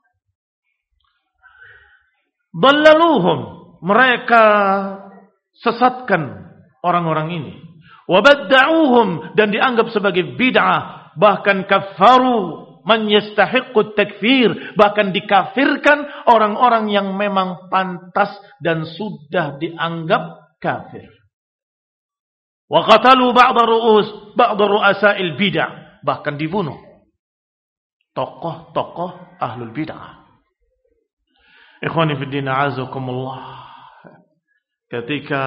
Dallaluhum, mereka sesatkan orang-orang ini. Wabadda'uhum, dan dianggap sebagai bid'ah, bahkan kafaru man yastahiqqut takfir, bahkan dikafirkan orang-orang yang memang pantas dan sudah dianggap kafir. Wa qatalu ba'd ru'asa'il bid'ah, bahkan dibunuh tokoh-tokoh ahlul bid'ah. Ikhwani fi din, a'azakumullah. Ketika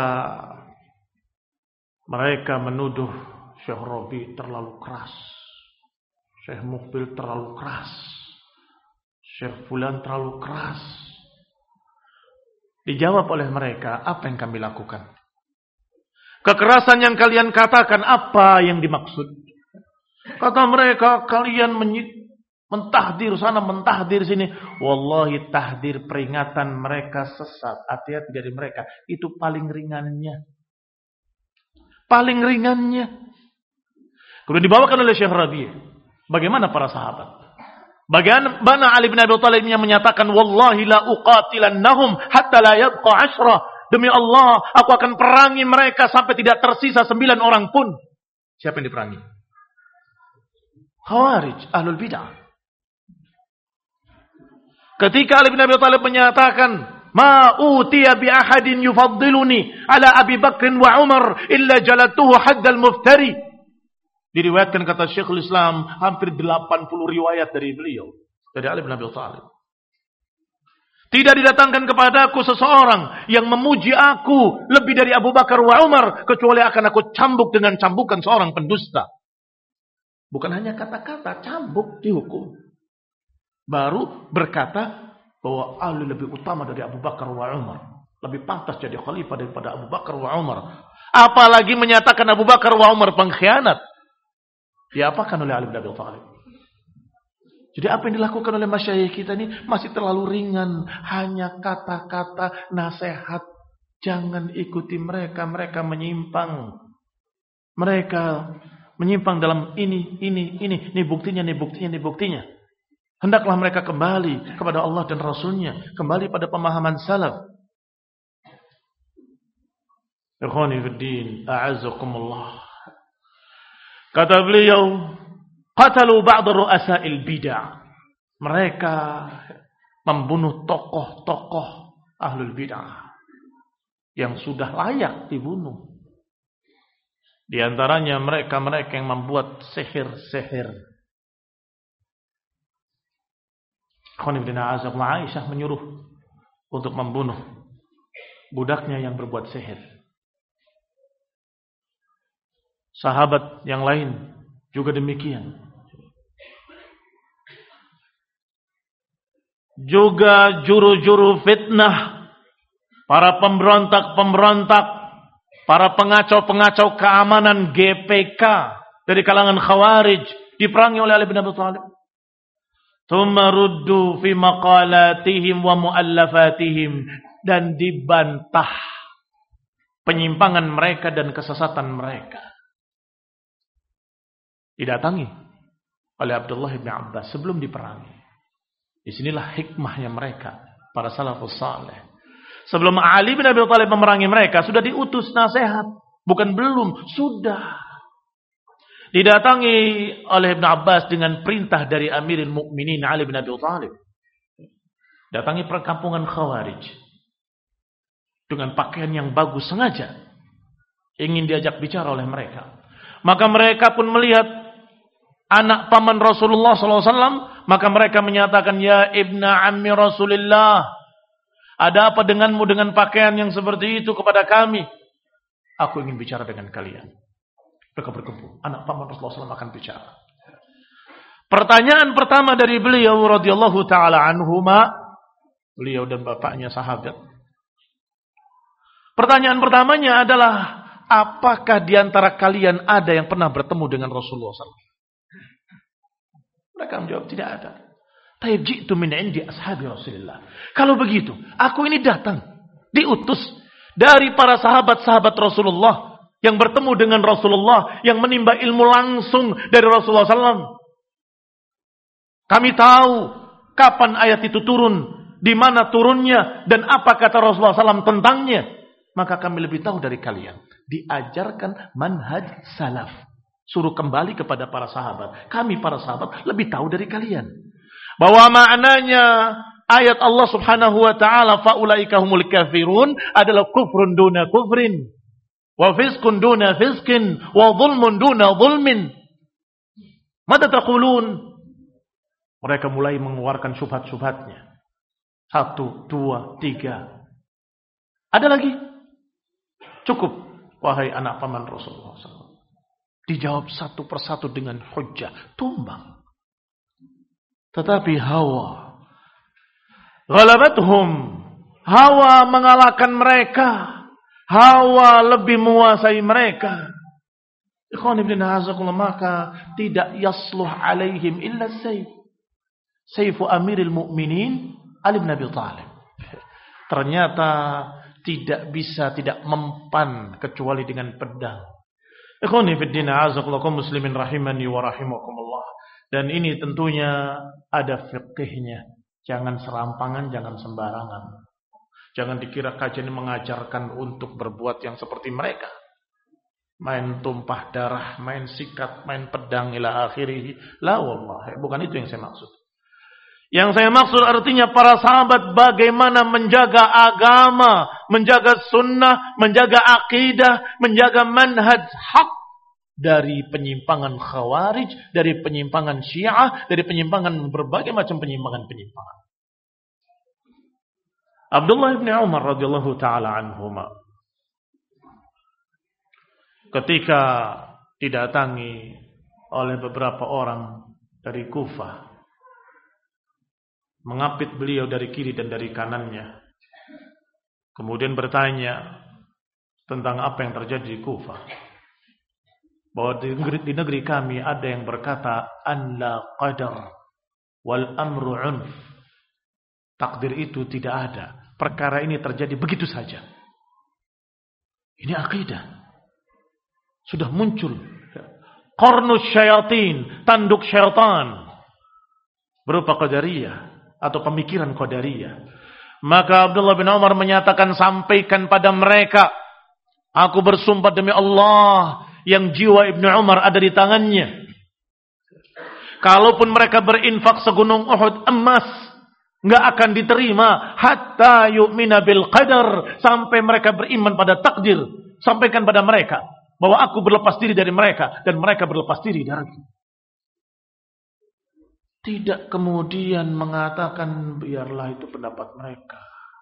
mereka menuduh Syekh Rabi terlalu keras, Syekh Mukbil terlalu keras, Syekh Fulan terlalu keras, dijawab oleh mereka, apa yang kami lakukan? Kekerasan yang kalian katakan, apa yang dimaksud? Kata mereka, kalian mentahdir sana, mentahdir sini. Wallahi, tahdir peringatan mereka sesat. Hati-hati dari mereka. Itu paling ringannya. Paling ringannya. Kemudian dibawakan oleh Syekh Rabi'. Bagaimana para sahabat? Bagaimana Ali bin Abi Thalib yang menyatakan, wallahi la uqatilannahum hatta la yabqa 10. Demi Allah, aku akan perangi mereka sampai tidak tersisa 9 orang pun. Siapa yang diperangi? Khawarij, ahlul bid'ah. Ketika Ali bin Abi Thalib menyatakan, ma utiya bi ahadin yufaddiluni ala Abi Bakr wa Umar illa jalatuhu haddal muftari. Diriwayatkan kata Syekhul Islam, hampir 80 riwayat dari beliau, dari Ali bin Abi Thalib. Tidak didatangkan kepadaku seseorang yang memuji aku lebih dari Abu Bakar wa Umar, kecuali akan aku cambuk dengan cambukan seorang pendusta. Bukan hanya kata-kata, cambuk dihukum. Baru berkata bahwa Ali lebih utama dari Abu Bakar wa Umar, lebih pantas jadi khalifah daripada Abu Bakar wa Umar. Apalagi menyatakan Abu Bakar wa Umar pengkhianat. Diapakan oleh Ali bin Abi Thalib? Jadi apa yang dilakukan oleh masyayikh kita ini masih terlalu ringan. Hanya kata-kata nasihat. Jangan ikuti mereka. Mereka menyimpang. Mereka menyimpang dalam ini. Ini buktinya, ini buktinya, ini buktinya. Hendaklah mereka kembali kepada Allah dan Rasulnya. Kembali pada pemahaman salaf. Ikhwani fiddin, a'azzakumullah. Kata beliau, qatalu ba'd ru'asa'il bid'ah. Mereka membunuh tokoh-tokoh ahlul bid'ah yang sudah layak dibunuh. Di antaranya mereka-mereka yang membuat sihir-sihir. Aisyah menyuruh untuk membunuh budaknya yang berbuat sihir. Sahabat yang lain juga demikian. Juga juru-juru fitnah, para pemberontak-pemberontak, para pengacau-pengacau keamanan GPK dari kalangan Khawarij diperangi oleh Ali bin Abi Thalib. Tsumma ruddu fi maqalatihim wa muallafatihim, dan dibantah penyimpangan mereka dan kesesatan mereka. Didatangi oleh Abdullah bin Abbas sebelum diperangi. Disinilah hikmahnya mereka, para salafus saleh. Sebelum Ali bin Abi Thalib memerangi mereka, sudah diutus nasihat. Bukan belum, sudah. Didatangi oleh Ibn Abbas dengan perintah dari Amirul Mukminin Ali bin Abi Thalib. Datangi perkampungan Khawarij. Dengan pakaian yang bagus sengaja. Ingin diajak bicara oleh mereka. Maka mereka pun melihat anak paman Rasulullah SAW, maka mereka menyatakan, ya ibna ammi Rasulillah, ada apa denganmu dengan pakaian yang seperti itu kepada kami? Aku ingin bicara dengan kalian. Mereka berkumpul, anak paman Rasulullah SAW akan bicara. Pertanyaan pertama dari beliau radhiyallahu taala anhuma, beliau dan bapaknya sahabat. Pertanyaan pertamanya adalah, apakah di antara kalian ada yang pernah bertemu dengan Rasulullah SAW? Mereka menjawab, tidak ada. Taib ji'tu min indi ashabi Rasulullah. Kalau begitu, aku ini datang, diutus dari para sahabat-sahabat Rasulullah yang bertemu dengan Rasulullah, yang menimba ilmu langsung dari Rasulullah SAW. Kami tahu kapan ayat itu turun, di mana turunnya, dan apa kata Rasulullah SAW tentangnya. Maka kami lebih tahu dari kalian. Diajarkan manhaj salaf. Suruh kembali kepada para sahabat. Kami para sahabat lebih tahu dari kalian. Bahwa maknanya ayat Allah subhanahu wa ta'ala, fa'ulaika humul kafirun, adalah kufrun duna kufrin. Wa fiskun duna fiskin. Wa zulmun duna zulmin. Mada taqulun? Mereka mulai mengeluarkan syubhat-syubhatnya. 1, 2, 3. Ada lagi? Cukup, wahai anak paman Rasulullah SAW. Dijawab satu persatu dengan hujjah, tumbang. Tetapi hawa ghalabathum, hawa mengalahkan mereka, hawa lebih menguasai mereka. Ikhwan ibn azakullah, maka tidak yasluh alaihim illa sayf. Sayfu amiril mu'minin Ali bin Abi Thalib. Ternyata tidak bisa, tidak mempan kecuali dengan pedang. Ikhwani fiddin a'azakumullah kaum muslimin rahimani wa rahimakumullah. Dan ini tentunya ada fiqihnya. Jangan serampangan, jangan sembarangan. Jangan dikira kajian mengajarkan untuk berbuat yang seperti mereka. Main tumpah darah, main sikat, main pedang ila akhirih. La wallahi, bukan itu yang saya maksud. Yang saya maksud artinya para sahabat bagaimana menjaga agama, menjaga sunnah, menjaga akidah, menjaga manhaj hak dari penyimpangan khawarij, dari penyimpangan syiah, dari penyimpangan berbagai macam penyimpangan-penyimpangan. Abdullah bin Umar radhiyallahu taala anhuma ketika didatangi oleh beberapa orang dari Kufah, mengapit beliau dari kiri dan dari kanannya. Kemudian bertanya tentang apa yang terjadi di Kufah. Bahwa di negeri kami ada yang berkata, an la qadar wal amru unf. Takdir itu tidak ada. Perkara ini terjadi begitu saja. Ini akidah. Sudah muncul. Qarnus syayatin, tanduk syaitan. Berupa qadariyah atau pemikiran qadariyah. Maka Abdullah bin Umar menyatakan, sampaikan pada mereka, aku bersumpah demi Allah yang jiwa Ibnu Umar ada di tangannya. Kalaupun mereka berinfak segunung Uhud emas, enggak akan diterima hatta yu'mina bil qadar, sampai mereka beriman pada takdir. Sampaikan pada mereka bahwa aku berlepas diri dari mereka dan mereka berlepas diri dariku. Tidak kemudian mengatakan biarlah itu pendapat mereka.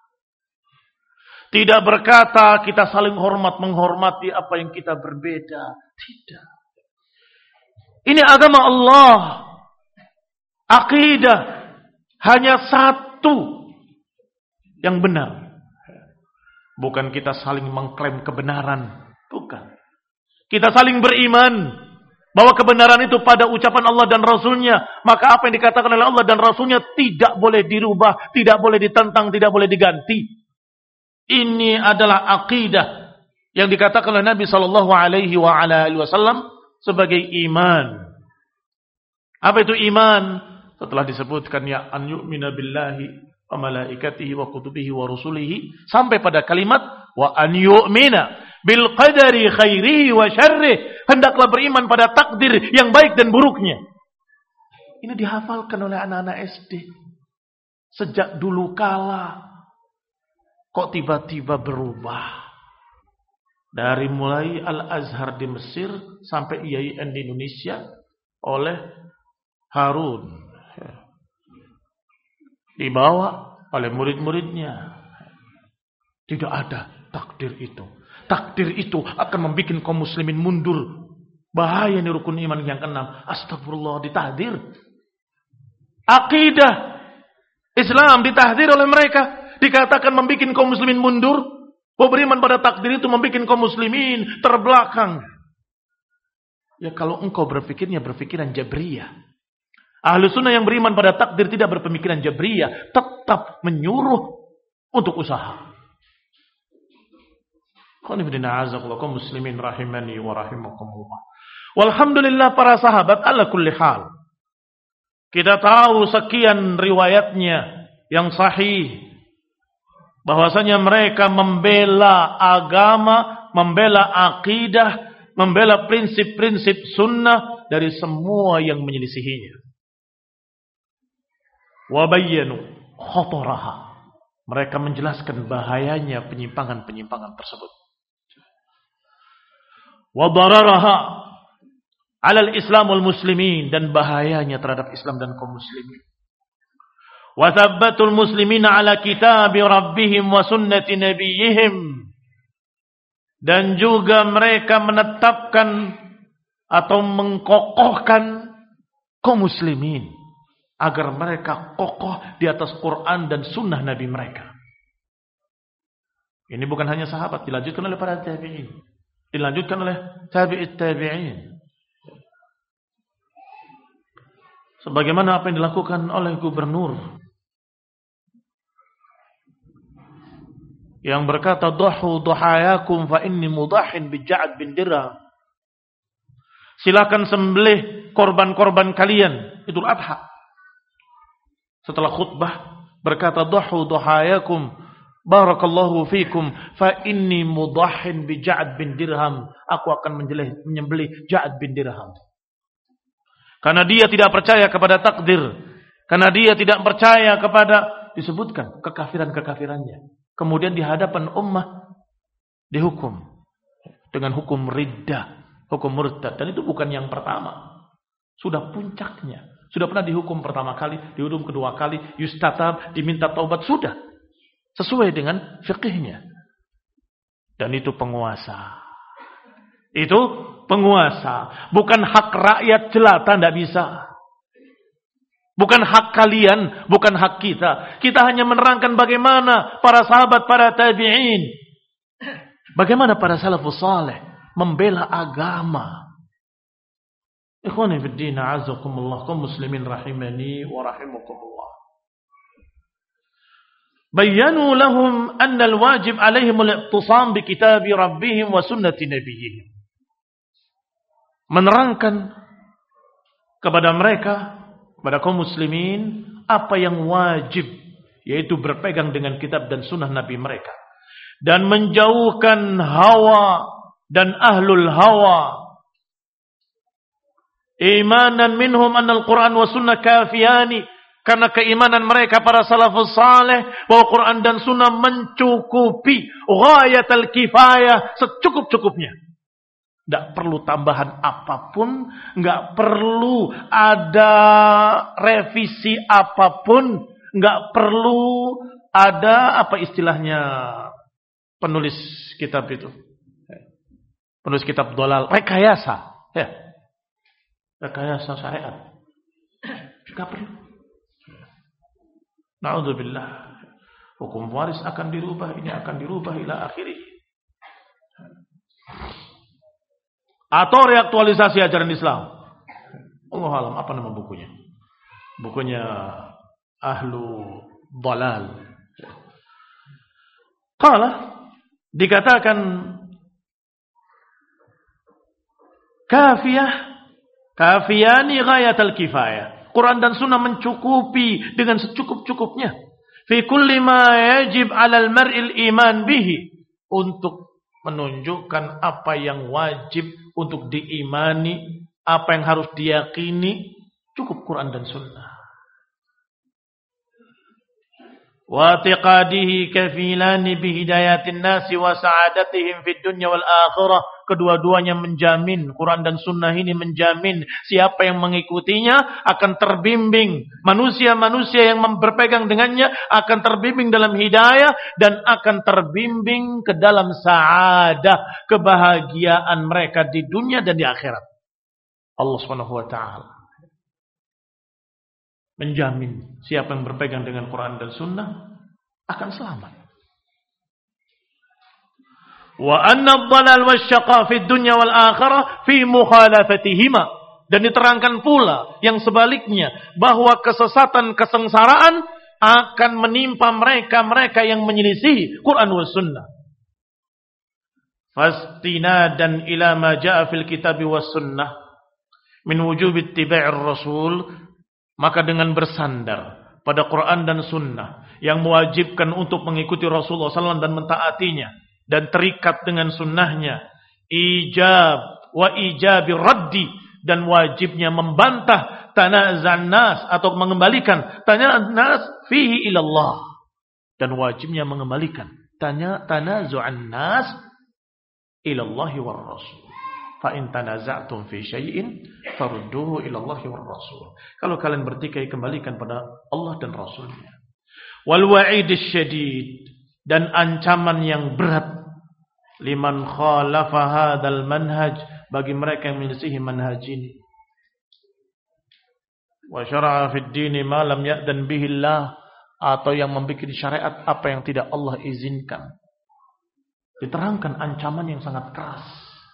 Tidak berkata kita saling hormat menghormati apa yang kita berbeda. Tidak. Ini agama Allah. Akidah hanya satu yang benar. Bukan kita saling mengklaim kebenaran. Bukan. Kita saling beriman bahwa kebenaran itu pada ucapan Allah dan Rasulnya. Maka apa yang dikatakan oleh Allah dan Rasulnya tidak boleh dirubah, tidak boleh ditentang, tidak boleh diganti. Ini adalah akidah yang dikatakan oleh Nabi SAW sebagai iman. Apa itu iman? Setelah disebutkan ya an yu'mina billahi wa malaikatihi wa kutubihi wa rusulihi, sampai pada kalimat wa an yu'mina bil qadari khairihi wa syarrih, hendaklah beriman pada takdir yang baik dan buruknya. Ini dihafalkan oleh anak-anak SD sejak dulu kala. Kok tiba-tiba berubah? Dari mulai Al-Azhar di Mesir sampai IAIN di Indonesia oleh Harun, dibawa oleh murid-muridnya. Tidak ada takdir itu. Takdir itu akan membuat kaum muslimin mundur. Bahaya nih rukun iman yang keenam. Astagfirullah, ditahdir. Akidah Islam ditahdir oleh mereka. Dikatakan membuat kaum muslimin mundur. Bahwa beriman pada takdir itu membuat kaum muslimin terbelakang. Ya kalau engkau berpikirnya berpikiran Jabriyah. Ahlu sunnah yang beriman pada takdir tidak berpemikiran Jabriyah. Tetap menyuruh untuk usaha. Kaum muslimin rahimani wa rahimakumullah. Walhamdulillah para sahabat ala kulli hal. Kita tahu sekian riwayatnya yang sahih. Bahwasanya mereka membela agama, membela akidah, membela prinsip-prinsip sunnah dari semua yang menyelisihinya. Wabayyanu khotaraha. Mereka menjelaskan bahayanya penyimpangan-penyimpangan tersebut. Wadararaha alal Islam wal muslimin, dan bahayanya terhadap Islam dan kaum muslimin. Wa thabbatul muslimina ala kitabi rabbihim wa sunnati nabiyihim, dan juga mereka menetapkan atau mengkokohkan kaum muslimin agar mereka kokoh di atas Quran dan sunnah Nabi mereka. Ini bukan hanya sahabat, dilanjutkan oleh para tabi'in, dilanjutkan oleh tabi'it tabi'in. Sebagaimana apa yang dilakukan oleh gubernur yang berkata, "Duhu duhayakum fa inni mudahin bi Ja'ad bin Dirham." Silakan sembelih korban-korban kalian Idul Adha. Setelah khutbah berkata, "Duhu duhayakum barakallahu fikum fa inni mudahin bi Ja'ad bin Dirham." Aku akan menyembelih Ja'ad bin Dirham. Karena dia tidak percaya kepada takdir. Karena dia tidak percaya kepada, disebutkan kekafiran-kekafirannya. Kemudian di hadapan ummah dihukum dengan hukum riddah, hukum murtad. Dan itu bukan yang pertama. Sudah puncaknya. Sudah pernah dihukum pertama kali, dihukum kedua kali, yustatab, diminta taubat, sudah. Sesuai dengan fiqihnya. Dan itu penguasa. Itu penguasa. Bukan hak rakyat jelata, tidak bisa. Bukan hak kalian, bukan hak kita. Kita hanya menerangkan bagaimana para sahabat, para tabi'in, bagaimana para salafus saleh membela agama. Ikhwani fid din, a'azzakumullah, kaum muslimin rahimani wa rahimakumullah. Bayyanu lahum anna al-wajib 'alaihim al-i'tisam bi kitabi rabbihim wa sunnati nabiyihim. Menerangkan kepada mereka, kepada kaum muslimin, apa yang wajib, yaitu berpegang dengan kitab dan sunnah Nabi mereka, dan menjauhkan hawa dan ahlul hawa. Imanan minhum anna al-Quran wa sunnah kafiyani, karena keimanan mereka para salafus saleh bahwa Quran dan sunnah mencukupi, ghayatul kifayah, secukup-cukupnya. Tidak perlu tambahan apapun, nggak perlu ada revisi apapun, nggak perlu ada apa istilahnya penulis kitab itu, penulis kitab dolal, rekayasa, ya, rekayasa syariat, nggak perlu. Na'udzubillah, hukum waris akan dirubah, ini akan dirubah ila akhirih. Atau reaktualisasi ajaran Islam. Allah alam, apa nama bukunya? Bukunya Ahlu Dhalal. Qala, dikatakan kafiyani ghayatul kifayah. Quran dan sunnah mencukupi dengan secukup-cukupnya. Fi kulli ma yajib 'alal mar'il iman bihi, untuk menunjukkan apa yang wajib untuk diimani, apa yang harus diyakini, cukup Quran dan sunnah. Wa i'tiqadihi kafilani bihidayatin nasi wa sa'adatihim fid dunya wal akhirah. Kedua-duanya menjamin, Quran dan sunnah ini menjamin siapa yang mengikutinya akan terbimbing. Manusia-manusia yang berpegang dengannya akan terbimbing dalam hidayah dan akan terbimbing ke dalam sa'adah, kebahagiaan mereka di dunia dan di akhirat. Allah Subhanahu wa taala menjamin siapa yang berpegang dengan Quran dan sunnah akan selamat. Wa anna ad-dhalal wasyaqa fid dunya wal akhirah fi mukhalafatihima. Dan diterangkan pula yang sebaliknya, bahwa kesesatan, kesengsaraan akan menimpa mereka yang menyelisihi Quran was sunnah. Fastinadan ila ma jaa fil kitab was sunnah min wujub ittiba'ir rasul, maka dengan bersandar pada Quran dan sunnah yang mewajibkan untuk mengikuti Rasulullah SAW dan mentaatinya, dan terikat dengan sunnahnya, ijab wa ijabi raddi, dan wajibnya membantah tanaza'an nas, atau mengembalikan tanaza'an nas fihi ilallah, dan wajibnya mengembalikan tanazu'an nas ilallahi war rasul. Fa in tanaza'tum fi syai'in farudduhu ilallahi war rasul. Kalau kalian bertikai, kembalikan pada Allah dan Rasulnya. Wal wa'idis syadid, dan ancaman yang berat, liman khalafa hadzal manhaj, bagi mereka yang menyelisihi manhaj ini. Wa syara'a fid dini ma lam ya'dan bihi Allah, atau yang membuat syariat apa yang tidak Allah izinkan. Diterangkan ancaman yang sangat keras.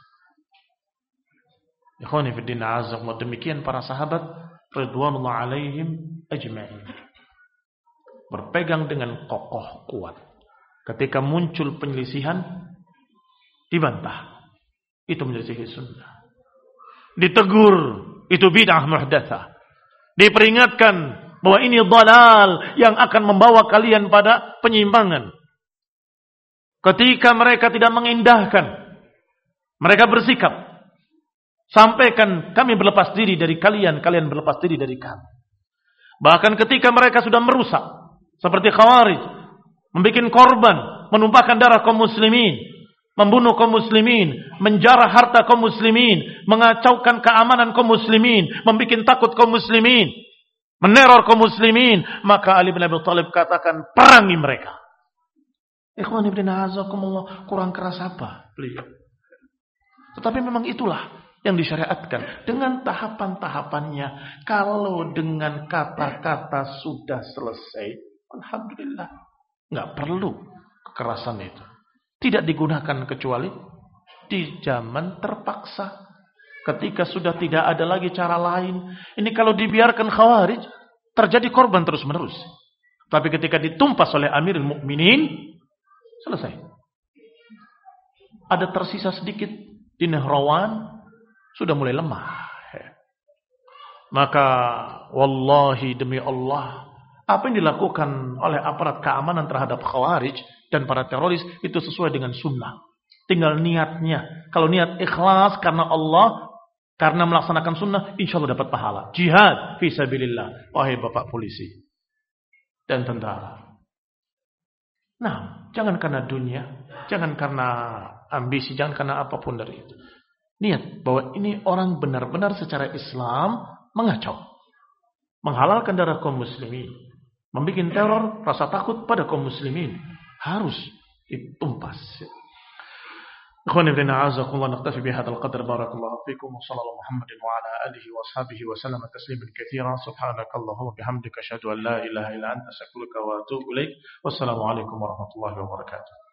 Ikhwani fid din, a'azzakumullah. Demikian para sahabat ridwanullah alaihim ajma'in, berpegang dengan kokoh kuat. Ketika muncul penyelisihan, dibantah, itu menyelisihi sunnah. Ditegur, itu bid'ah muhdatsah. Diperingatkan bahwa ini dhalal yang akan membawa kalian pada penyimpangan. Ketika mereka tidak mengindahkan, mereka bersikap, sampaikan, kami berlepas diri dari kalian, kalian berlepas diri dari kami. Bahkan ketika mereka sudah merusak, seperti Khawarij, membuat korban, menumpahkan darah kaum muslimin, membunuh kaum muslimin, menjarah harta kaum muslimin, mengacaukan keamanan kaum muslimin, membuat takut kaum muslimin, meneror kaum muslimin, maka Ali bin Abi Thalib katakan, perangi mereka. Ikhwan ibn a'azakumullah, kurang keras apa beliau? Tetapi memang itulah yang disyariatkan dengan tahapan-tahapannya. Kalau dengan kata-kata sudah selesai, alhamdulillah, nggak perlu kekerasan itu. Tidak digunakan kecuali di zaman terpaksa. Ketika sudah tidak ada lagi cara lain. Ini kalau dibiarkan Khawarij, terjadi korban terus-menerus. Tapi ketika ditumpas oleh Amirul Mukminin, selesai. Ada tersisa sedikit di Nahrawan, sudah mulai lemah. Maka wallahi, demi Allah, apa yang dilakukan oleh aparat keamanan terhadap Khawarij dan para teroris itu sesuai dengan sunnah. Tinggal niatnya. Kalau niat ikhlas karena Allah, karena melaksanakan sunnah, insya Allah dapat pahala. Jihad fisabilillah. Wahai bapak polisi dan tentara. Nah, jangan karena dunia, jangan karena ambisi, jangan karena apapun dari itu. Niat bahwa ini orang benar-benar secara Islam mengacau, menghalalkan darah kaum muslimin, membuat teror, rasa takut pada kaum muslimin, harus ditumpas. Ikhwani fillah, a'azakumullah, naktafi bihadzal qadr, barakallahu fikum, wa sallallahu Muhammadin wa ala alihi wa ashabihi wa sallama tasliman katsiran. Subhanakallahumma bihamdika asyhadu an la ilaha illa anta astaghfiruka wa atubu ilaik. Wassalamu alaikum warahmatullahi wabarakatuh.